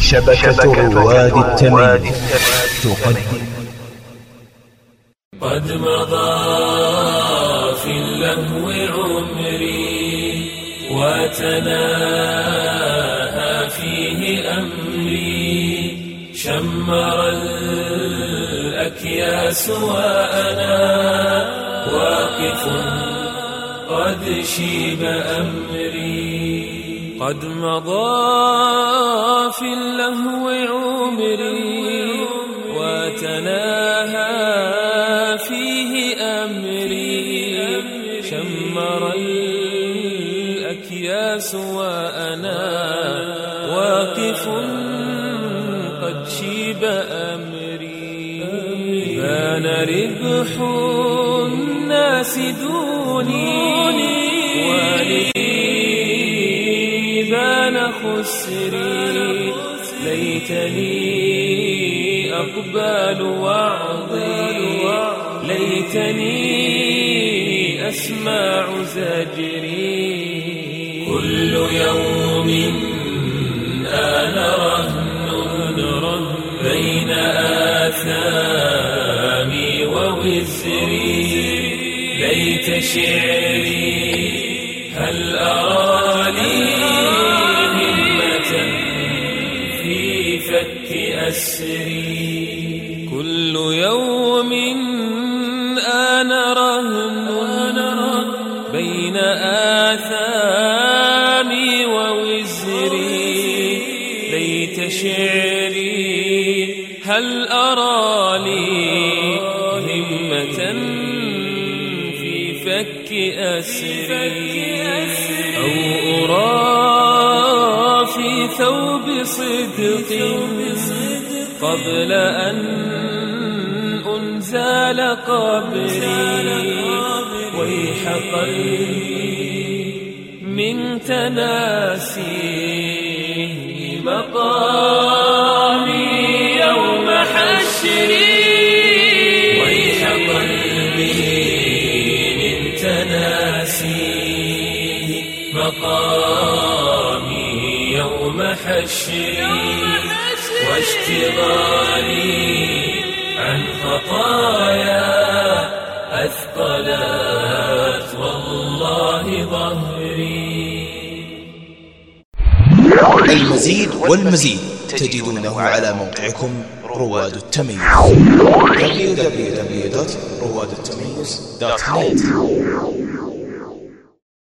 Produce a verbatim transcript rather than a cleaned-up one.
شبكة رواد التمييز تقدم. قد مضى في اللهو عمري وتناهى فيه أمري، شمر الأكياس وأنا واقف قد شيب أمري. قد مضى في اللهو عمري وتناهى فيه أمري، شمر الأكياس وأنا واقف قد شيب أمري. بان ربح الناس دوني ولي بان خسري، ليتني أقبل وعظي ليتني أسمع زجري. كل يوم أنا رهن بين آثامي ووزري، ليت شعري هل أرى لي همة في فك أسري. كل يوم أنا رهن بين آثامي ووزري، ليت شعري هل أرى لي همة في فك أسري. أو أرى في ثوب صدق قبل أن أنزل قبري، ويح قلبي من تناسيه مقامي يوم حشري. ويح قلبي من تناسيه مقامي يوم حشري، واشتغالي عن خطايا أثقلت والله ظهري. المزيد والمزيد تجدونه على موقعكم رواد التمييز دبليو دبليو دبليو دوت رواد التمييز دوت نت.